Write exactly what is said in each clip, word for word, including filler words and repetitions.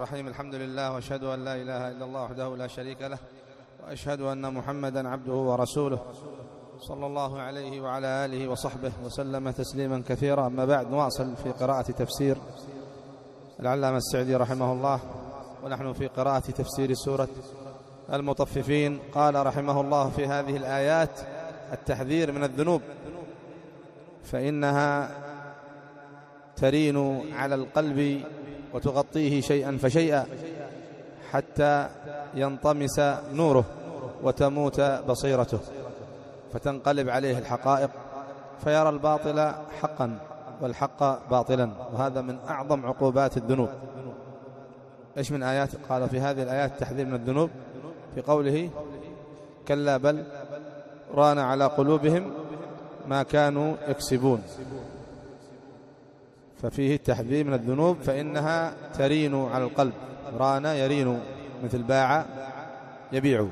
الرحيم. الحمد لله وأشهد أن لا إله إلا الله وحده لا شريك له، وأشهد أن محمدا عبده ورسوله صلى الله عليه وعلى آله وصحبه وسلم تسليما كثيرا. أما بعد، نواصل في قراءة تفسير العلامة السعدي رحمه الله، ونحن في قراءة تفسير سورة المطففين. قال رحمه الله في هذه الآيات التحذير من الذنوب، فإنها ترين على القلب وتغطيه شيئا فشيئا حتى ينطمس نوره وتموت بصيرته، فتنقلب عليه الحقائق فيرى الباطل حقا والحق باطلا، وهذا من أعظم عقوبات الذنوب. إيش من آيات؟ قال في هذه الآيات التحذير من الذنوب في قوله كلا بل ران على قلوبهم ما كانوا يكسبون، ففيه التحذير من الذنوب فإنها ترين على القلب. ران يرين مثل باع يبيع،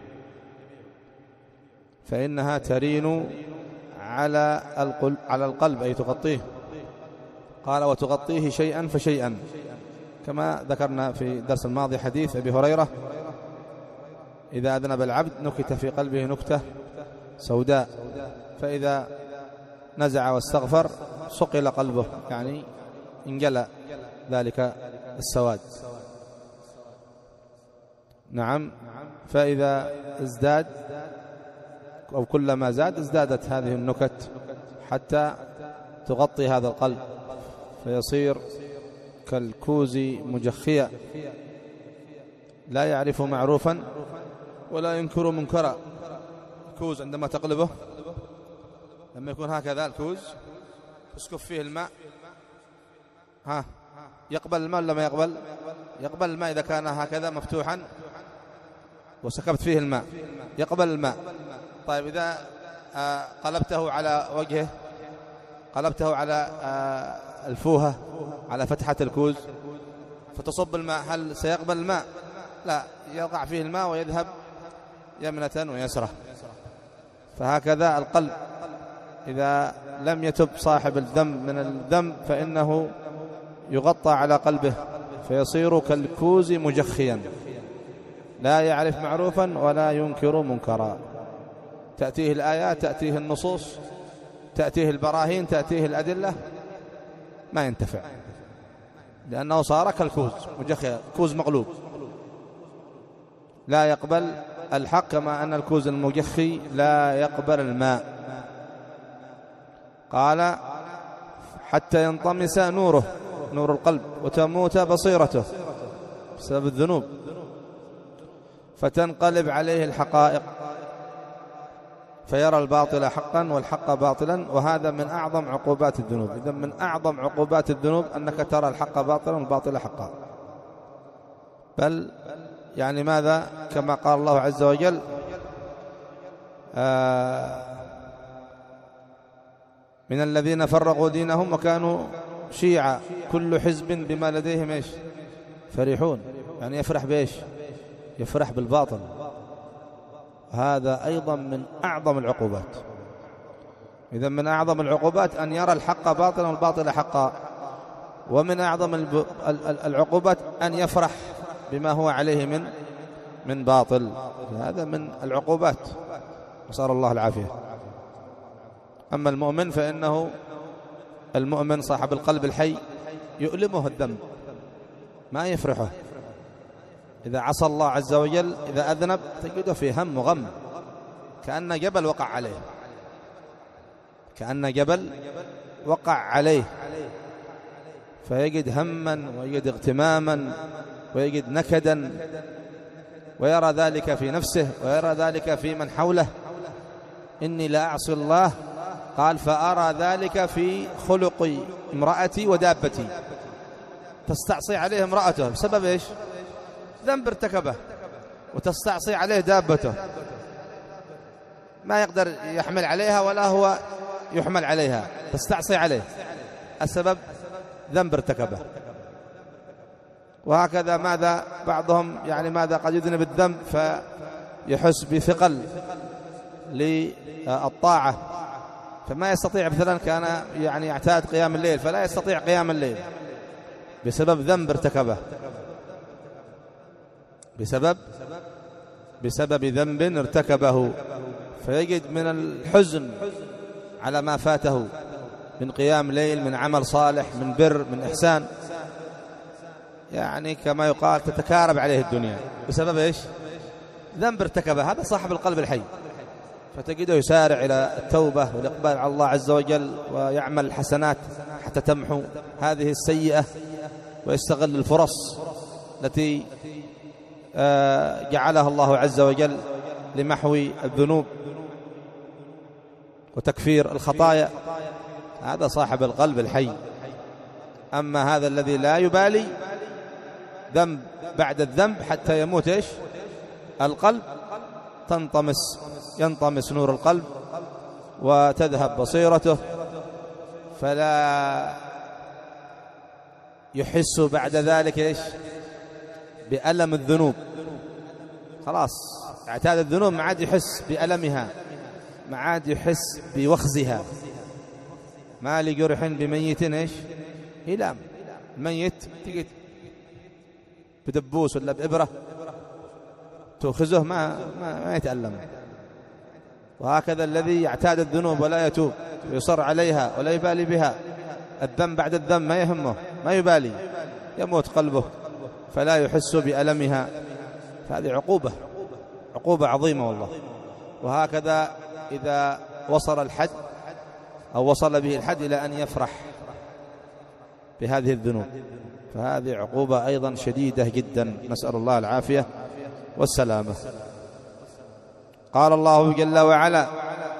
فإنها ترين على القلب, على القلب أي تغطيه. قال وتغطيه شيئا فشيئا، كما ذكرنا في الدرس الماضي حديث أبي هريرة إذا أذنب العبد نكت في قلبه نكتة سوداء، فإذا نزع واستغفر صقل قلبه، يعني انجلى ذلك السواد. نعم، فإذا ازداد أو كلما زاد ازدادت هذه النكت حتى تغطي هذا القلب، فيصير كالكوز مجخيا لا يعرف معروفا ولا ينكر منكرا. الكوز عندما تقلبه لما يكون هكذا الكوز تسكب فيه الماء، ها يقبل الماء ولا ما يقبل؟ يقبل الماء إذا كان هكذا مفتوحا وسكبت فيه الماء يقبل الماء. طيب إذا آه قلبته على وجهه، قلبته على آه الفوهة على فتحة الكوز فتصب الماء، هل سيقبل الماء؟ لا، يقع فيه الماء ويذهب يمنة ويسرة. فهكذا القلب إذا لم يتب صاحب الذنب من الذنب فإنه يغطى على قلبه فيصير كالكوز مجخيا لا يعرف معروفا ولا ينكر منكرا. تأتيه الآيات، تأتيه النصوص، تأتيه البراهين، تأتيه الأدلة، ما ينتفع، لأنه صار كالكوز مجخيا، كوز مقلوب لا يقبل الحق، كما أن الكوز المجخي لا يقبل الماء. قال حتى ينطمس نوره، نور القلب، وتموت بصيرته بسبب الذنوب، فتنقلب عليه الحقائق فيرى الباطل حقا والحق باطلا، وهذا من أعظم عقوبات الذنوب. إذن من أعظم عقوبات الذنوب أنك ترى الحق باطلا والباطل حقا. بل يعني ماذا؟ كما قال الله عز وجل آه من الذين فرقوا دينهم وكانوا شيعا كل حزب بما لديهم ايش فرحون، يعني يفرح بايش؟ يفرح بالباطل. هذا أيضا من أعظم العقوبات. إذن من أعظم العقوبات أن يرى الحق باطلا والباطل حقا، ومن أعظم العقوبات أن يفرح بما هو عليه من من باطل. هذا من العقوبات، نسأل الله العافية. أما المؤمن فإنه المؤمن صاحب القلب الحي يؤلمه الذنب ما يفرحه. إذا عصى الله عز وجل، إذا أذنب تجده في هم وغم، كأن جبل وقع عليه، كأن جبل وقع عليه، فيجد هما ويجد اغتماما ويجد نكدا، ويرى ذلك في نفسه ويرى ذلك في من حوله. إني لا أعصي الله، قال فأرى ذلك في خلق امرأتي ودابتي. تستعصي عليه امرأته بسبب إيش؟ ذنب ارتكبه، وتستعصي عليه دابته ما يقدر يحمل عليها ولا هو يحمل عليها، تستعصي عليه السبب ذنب ارتكبه. وهكذا ماذا بعضهم يعني ماذا قد يذنب الذنب فيحس بثقل للطاعة، فما يستطيع، مثلا كان يعني يعتاد قيام الليل فلا يستطيع قيام الليل بسبب ذنب ارتكبه، بسبب بسبب ذنب ارتكبه، فيجد من الحزن على ما فاته من قيام ليل، من عمل صالح، من بر، من إحسان، يعني كما يقال تتكارب عليه الدنيا بسبب إيش؟ ذنب ارتكبه. هذا صاحب القلب الحي، فتجده يسارع إلى التوبة والإقبال على الله عز وجل، ويعمل الحسنات حتى تمحو هذه السيئة، ويستغل الفرص التي جعلها الله عز وجل لمحو الذنوب وتكفير الخطايا. هذا صاحب القلب الحي. أما هذا الذي لا يبالي، ذنب بعد الذنب حتى يموت إيش؟ القلب، تنطمس ينطمس نور القلب وتذهب بصيرته، فلا يحس بعد ذلك إيش؟ بألم الذنوب. خلاص اعتاد الذنوب، ما عاد يحس بألمها، ما عاد يحس بوخزها. ما لجرح بميت إيش؟ إلام. الميت تجي بدبوس ولا بإبرة تأخذه ما, ما, ما يتألم. وهكذا الذي يعتاد الذنوب ولا يتوب ويصر عليها ولا يبالي بها، الذنب بعد الذنب ما يهمه، ما يبالي، يموت قلبه فلا يحس بألمها. فهذه عقوبة عقوبة عظيمة والله. وهكذا إذا وصل الحد أو وصل به الحد إلى أن يفرح بهذه الذنوب، فهذه عقوبة أيضا شديدة جدا، نسأل الله العافية والسلامة. قال الله جل وعلا: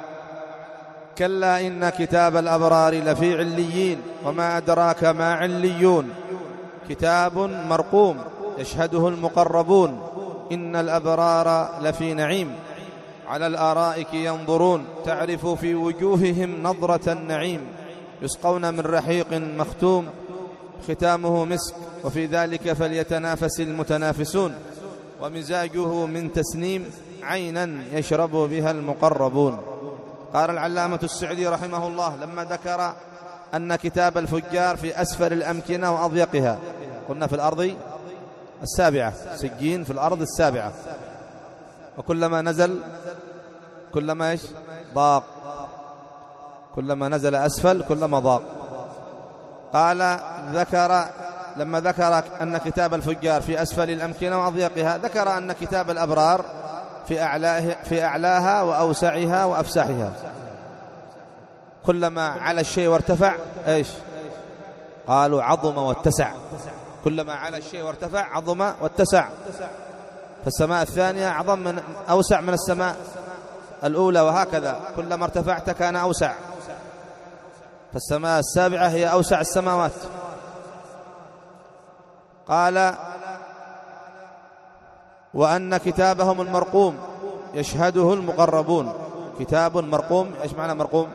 كلا إن كتاب الأبرار لفي عليين وما أدراك ما عليون كتاب مرقوم يشهده المقربون إن الأبرار لفي نعيم على الآرائك ينظرون تعرف في وجوههم نظرة النعيم يسقون من رحيق مختوم ختامه مسك وفي ذلك فليتنافس المتنافسون ومزاجه من تسنيم عينا يشرب بها المقربون. قال العلامة السعدي رحمه الله لما ذكر أن كتاب الفجار في أسفل الأمكنة وأضيقها، قلنا في الأرض السابعة، سجين في الأرض السابعة، وكلما نزل كلما إيش؟ ضاق، كلما نزل أسفل كلما ضاق. قال ذكر لما ذكر أن كتاب الفجار في أسفل الأمكنة وأضيقها، ذكر أن كتاب الأبرار في أعلاه في أعلاها وأوسعها وأفسحها. كلما على الشيء وارتفع إيش؟ قالوا عظم واتسع. كلما على الشيء وارتفع عظم واتسع. فالسماء الثانية أعظم من أوسع من السماء الأولى، وهكذا كلما ارتفعت كان أوسع. فالسماء السابعة هي أوسع السماوات. قال وأن كتابهم المرقوم يشهده المقربون. كتاب مرقوم، إيش معنى مرقوم؟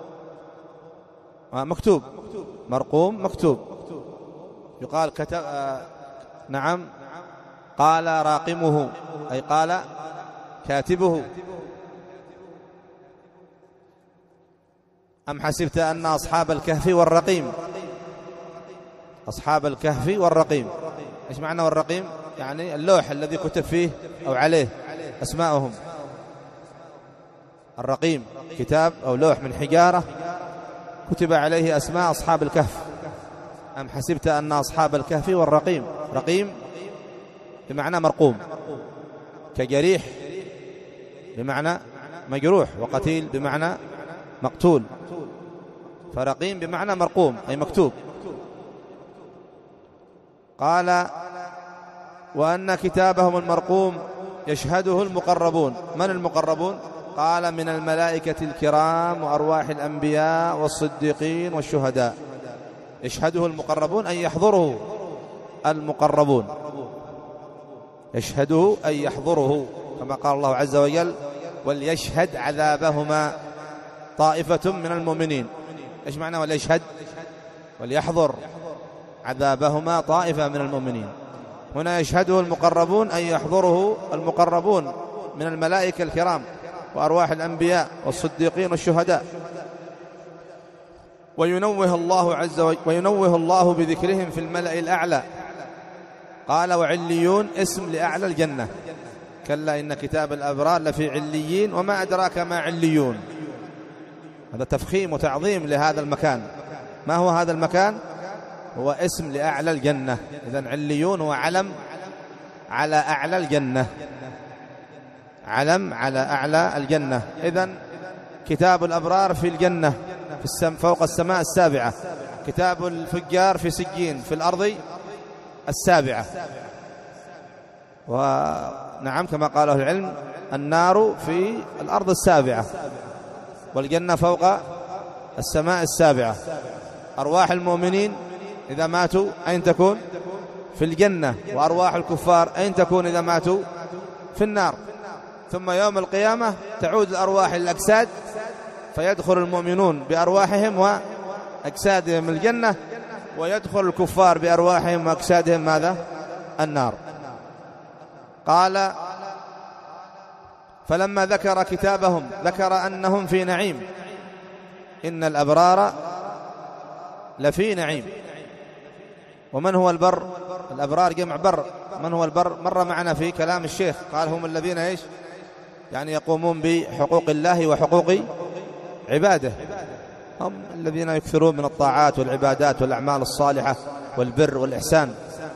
آه مكتوب. مرقوم مكتوب. يقال كتب آه نعم. قال راقمه أي قال كاتبه. أم حسبت أن أصحاب الكهف والرقيم، أصحاب الكهف والرقيم، إيش معنى والرقيم؟ يعني اللوح الذي كتب فيه أو عليه أسماءهم. الرقيم كتاب أو لوح من حجارة كتب عليه أسماء أصحاب الكهف. أم حسبت أن أصحاب الكهف والرقيم، رقيم بمعنى مرقوم، كجريح بمعنى مجروح، وقتيل بمعنى مقتول، فرقيم بمعنى مرقوم أي مكتوب. قال وأن كتابهم المرقوم يشهده المقربون. من المقربون؟ قال من الملائكة الكرام وأرواح الأنبياء والصديقين والشهداء. يشهده المقربون أي يحضره المقربون، يشهده أي يحضره، كما قال الله عز وجل وليشهد عذابهما طائفة من المؤمنين. إيش معنى وليشهد؟ وليحضر عذابهما طائفة من المؤمنين. هنا يشهده المقربون أي يحضره المقربون من الملائكة الكرام وأرواح الأنبياء والصديقين والشهداء. وينوه الله عز وجل وينوه الله بذكرهم في الملأ الأعلى قال وعليون اسم لأعلى الجنة. كلا إن كتاب الأبرار لفي عليين وما أدراك ما عليون. هذا تفخيم وتعظيم لهذا المكان. ما هو هذا المكان؟ هو اسم لأعلى الجنة. إذن عليون هو علم على أعلى الجنة، علم على أعلى الجنة. إذن كتاب الأبرار في الجنة في السم فوق السماء السابعة، كتاب الفجار في سجين في الأرض السابعة. ونعم كما قال أهل العلم النار في الأرض السابعة والجنة فوق السماء السابعة. أرواح المؤمنين إذا ماتوا أين تكون؟ في الجنة. وأرواح الكفار أين تكون إذا ماتوا؟ في النار. ثم يوم القيامة تعود الأرواح الأجساد فيدخل المؤمنون بأرواحهم وأجسادهم الجنة، ويدخل الكفار بأرواحهم وأجسادهم ماذا؟ النار. قال فلما ذكر كتابهم ذكر أنهم في نعيم. إن الأبرار لفي نعيم. ومن هو البر؟ الأبرار جمع بر. من هو البر؟ مر معنا في كلام الشيخ، قال هم الذين إيش؟ يعني يقومون بحقوق الله وحقوق عباده، هم الذين يكثرون من الطاعات والعبادات والأعمال الصالحة والبر والإحسان.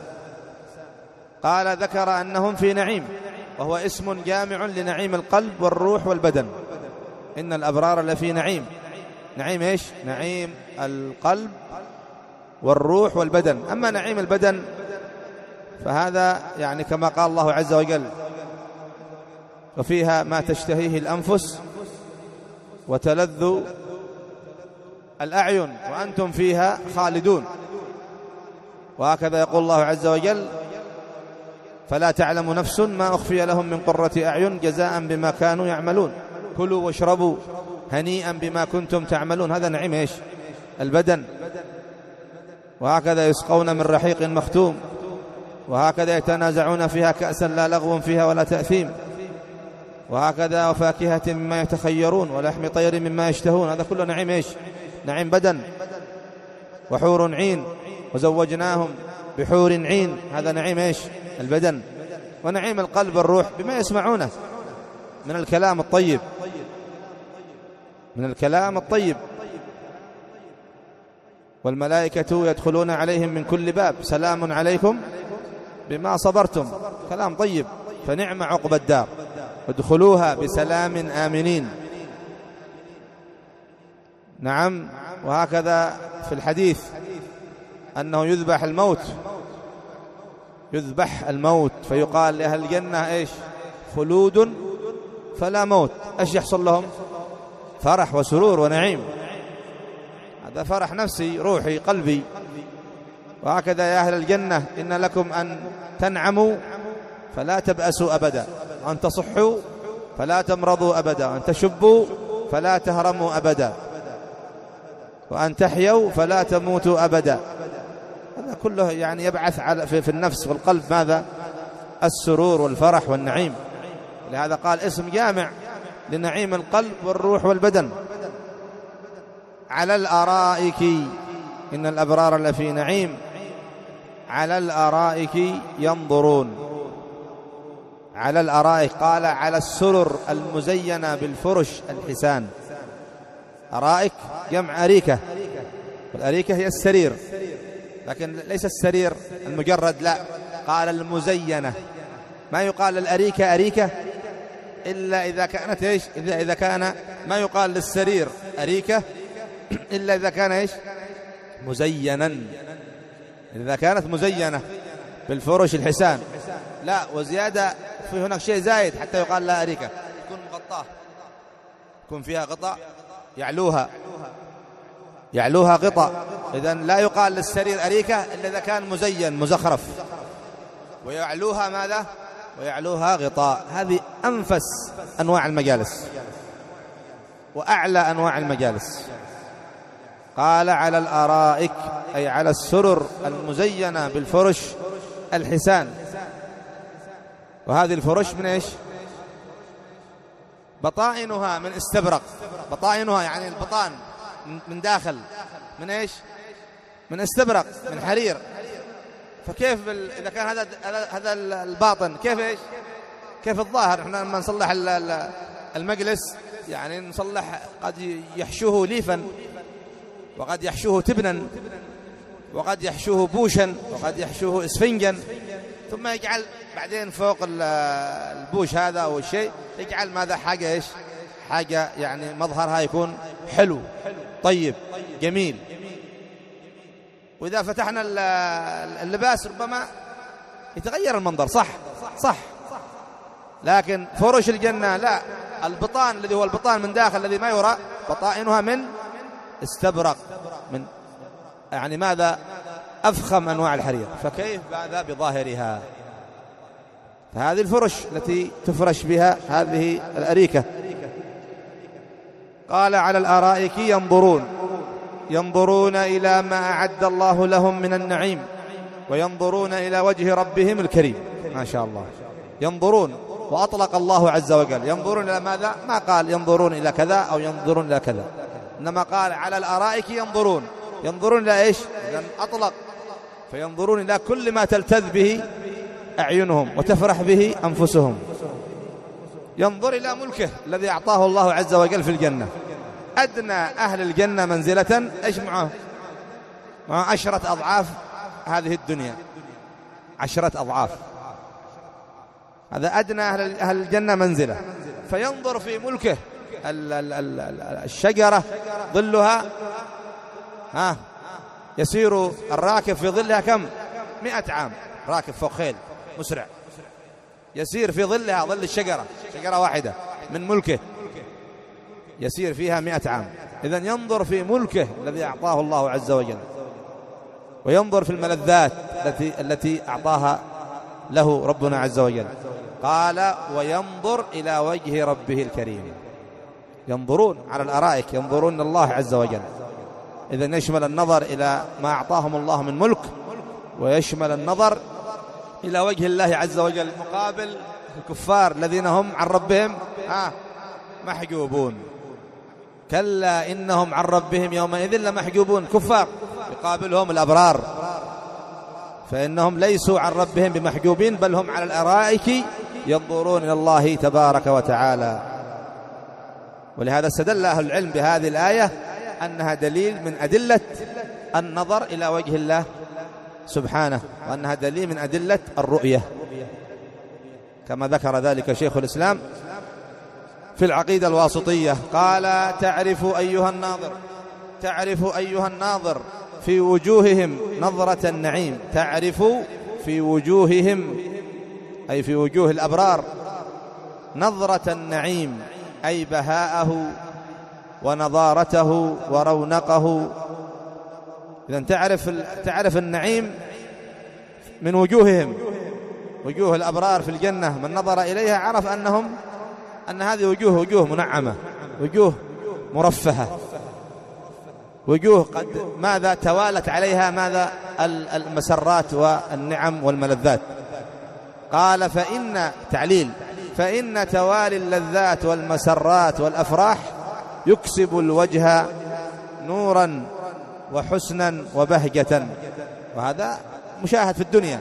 قال ذكر أنهم في نعيم، وهو اسم جامع لنعيم القلب والروح والبدن. إن الأبرار لفي نعيم. نعيم إيش؟ نعيم القلب والروح والبدن. أما نعيم البدن فهذا يعني كما قال الله عز وجل وفيها ما تشتهيه الأنفس وتلذ الأعين وأنتم فيها خالدون. وهكذا يقول الله عز وجل فلا تعلم نفس ما أخفي لهم من قرة أعين جزاء بما كانوا يعملون كلوا واشربوا هنيئا بما كنتم تعملون. هذا نعيم إيش؟ البدن. وهكذا يسقون من رحيق مختوم، وهكذا يتنازعون فيها كأسا لا لغو فيها ولا تأثيم، وهكذا وفاكهة مما يتخيرون ولحم طير مما يشتهون. هذا كله نعيم إيش؟ نعيم بدن. وحور عين وزوجناهم بحور عين. هذا نعيم إيش؟ البدن. ونعيم القلب والروح بما يسمعونه من الكلام الطيب، من الكلام الطيب. والملائكة يدخلون عليهم من كل باب سلام عليكم بما صبرتم. كلام طيب. فنعم عقبى الدار ادخلوها بسلام آمنين. نعم. وهكذا في الحديث أنه يذبح الموت، يذبح الموت فيقال لأهل الجنة إيش؟ خلود فلا موت. إيش يحصل لهم؟ فرح وسرور ونعيم. هذا فرح نفسي روحي قلبي. وهكذا يا أهل الجنة إن لكم أن تنعموا فلا تبأسوا أبدا، وأن تصحوا فلا تمرضوا أبدا، وأن تشبوا فلا تهرموا أبدا، وأن تحيوا فلا تموتوا أبدا. هذا كله يعني يبعث على في النفس والقلب ماذا؟ السرور والفرح والنعيم. لهذا قال اسم جامع لنعيم القلب والروح والبدن. على الأرائك. إن الأبرار لفي نعيم على الأرائك ينظرون. على الأرائك قال على السرر المزينة بالفرش الحسان. أرائك جمع أريكة، والأريكة هي السرير، لكن ليس السرير المجرد، لا، قال المزينة. ما يقال للأريكة أريكة إلا إذا كانت إيش؟ إذا إذا كان ما يقال للسرير أريكة إلا إذا كان إيش؟ مزينا. إذا كانت مزينة بالفرش الحسان. لا، وزيادة في هناك شيء زايد حتى يقال لها أريكة، تكون مغطاة، يكون فيها غطاء يعلوها يعلوها غطاء. إذن لا يقال للسرير أريكة إلا إذا كان مزين مزخرف، ويعلوها ماذا؟ ويعلوها غطاء. هذه أنفس أنواع المجالس وأعلى أنواع المجالس. قال على الأرائك أي على السرر المزينة بالفرش الحسان. وهذه الفرش من إيش؟ بطائنها من استبرق. بطائنها يعني البطان من داخل من إيش؟ من استبرق، من حرير. فكيف إذا كان هذا هذا الباطن كيف إيش كيف الظاهر؟ إحنا لما نصلح المجلس يعني نصلح قد يحشوه ليفا، وقد يحشوه تبنا، وقد يحشوه بوشا، وقد يحشوه اسفنجا، ثم يجعل بعدين فوق البوش هذا أو الشيء يجعل ماذا حاجة إيش حاجة يعني مظهرها يكون حلو طيب جميل. وإذا فتحنا اللباس ربما يتغير المنظر، صح صح لكن فرش الجنة لا، البطان الذي هو البطان من داخل الذي ما يرى بطائنها من استبرق، من يعني ماذا أفخم أنواع الحرير، فكيف ماذا بظاهرها؟ فهذه الفرش التي تفرش بها هذه الأريكة. قال على الأرائك ينظرون، ينظرون إلى ما أعد الله لهم من النعيم، وينظرون إلى وجه ربهم الكريم. ما شاء الله، ينظرون، وأطلق الله عز وجل ينظرون إلى ماذا؟ ما قال ينظرون إلى كذا أو ينظرون إلى كذا، إنما قال على الأرائك ينظرون. ينظرون إلى إيش؟ لأن أطلق، فينظرون إلى كل ما تلتذ به أعينهم وتفرح به أنفسهم. ينظر إلى ملكه الذي أعطاه الله عز وجل في الجنة. أدنى أهل الجنة منزلة إيش معه؟ مع عشرة أضعاف هذه الدنيا، عشرة أضعاف، هذا أدنى أهل الجنة منزلة. فينظر في ملكه، الشجرة ظلها ها يسير الراكب في ظلها كم؟ مئة عام، راكب فوق خيل مسرع يسير في ظلها، ظل الشجرة، شجرة واحدة من ملكه يسير فيها مئة عام. إذن ينظر في ملكه الذي أعطاه الله عز وجل، وينظر في الملذات التي التي أعطاها له ربنا عز وجل. قال وينظر إلى وجه ربه الكريم. ينظرون على الأرائك، ينظرون الله عز وجل. إذن يشمل النظر إلى ما أعطاهم الله من ملك، ويشمل النظر إلى وجه الله عز وجل مقابل الكفار الذين هم عن ربهم آه محجوبون. كلا إنهم عن ربهم يومئذ لمحجوبون. كفار يقابلهم الأبرار، فإنهم ليسوا عن ربهم بمحجوبين، بل هم على الأرائك ينظرون إلى الله تبارك وتعالى. ولهذا استدل أهل العلم بهذه الآية أنها دليل من أدلة النظر إلى وجه الله سبحانه، وأنها دليل من أدلة الرؤية، كما ذكر ذلك شيخ الإسلام في العقيدة الواسطية. قال تعرف أيها الناظر، تعرف أيها الناظر في وجوههم نظرة النعيم. تعرف في وجوههم أي في وجوه الأبرار نظرة النعيم، أي بهاءه ونضارته ورونقه. إذن تعرف تعرف النعيم من وجوههم، وجوه الأبرار في الجنة من نظر إليها عرف أنهم أن هذه وجوه وجوه منعمة، وجوه مرفهة، وجوه قد ماذا توالت عليها ماذا المسرات والنعم والملذات. قال فإن تعليل فإن توالي اللذات والمسرات والأفراح يكسب الوجه نورا وحسنا وبهجة. وهذا مشاهد في الدنيا،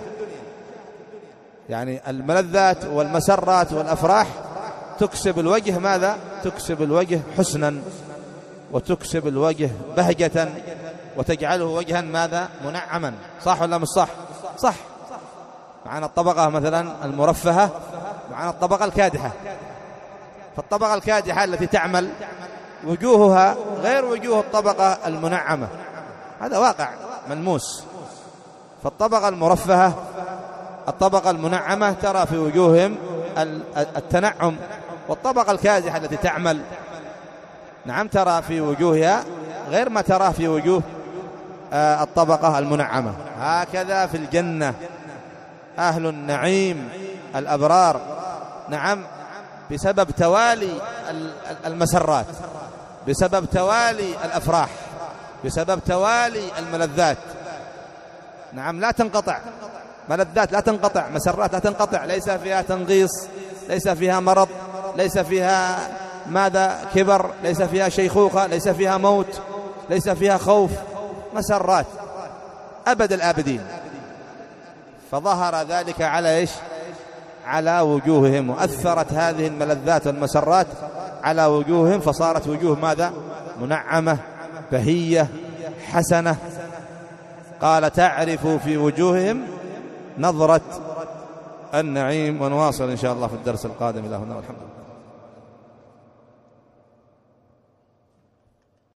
يعني الملذات والمسرات والأفراح تكسب الوجه ماذا؟ تكسب الوجه حسنا، وتكسب الوجه بهجة، وتجعله وجها ماذا؟ منعما. صح ولا مش صح؟ صح. معنا الطبقة مثلا المرفهة، معنا الطبقة الكادحة. فالطبقة الكادحة التي تعمل وجوهها غير وجوه الطبقة المنعمة، هذا واقع ملموس. فالطبقة المرفهة الطبقة المنعمة ترى في وجوههم التنعم، والطبقة الكادحة التي تعمل نعم ترى في وجوهها غير ما ترى في وجوه الطبقة المنعمة. هكذا في الجنة أهل النعيم الأبرار نعم بسبب توالي المسرات، بسبب توالي الأفراح، بسبب توالي الملذات نعم لا تنقطع، ملذات لا تنقطع، مسرات لا تنقطع، ليس فيها تنغيص، ليس فيها مرض، ليس فيها ماذا كبر، ليس فيها شيخوخة، ليس فيها موت، ليس فيها خوف، مسرات أبد الآبدين. فظهر ذلك على إيش؟ على وجوههم، وأثرت هذه الملذات والمسرات على وجوههم، فصارت وجوه ماذا؟ منعمة بهية حسنة. قال تعرف في وجوههم نظرة النعيم. ونواصل إن شاء الله في الدرس القادم. إلى هنا والحمد لله.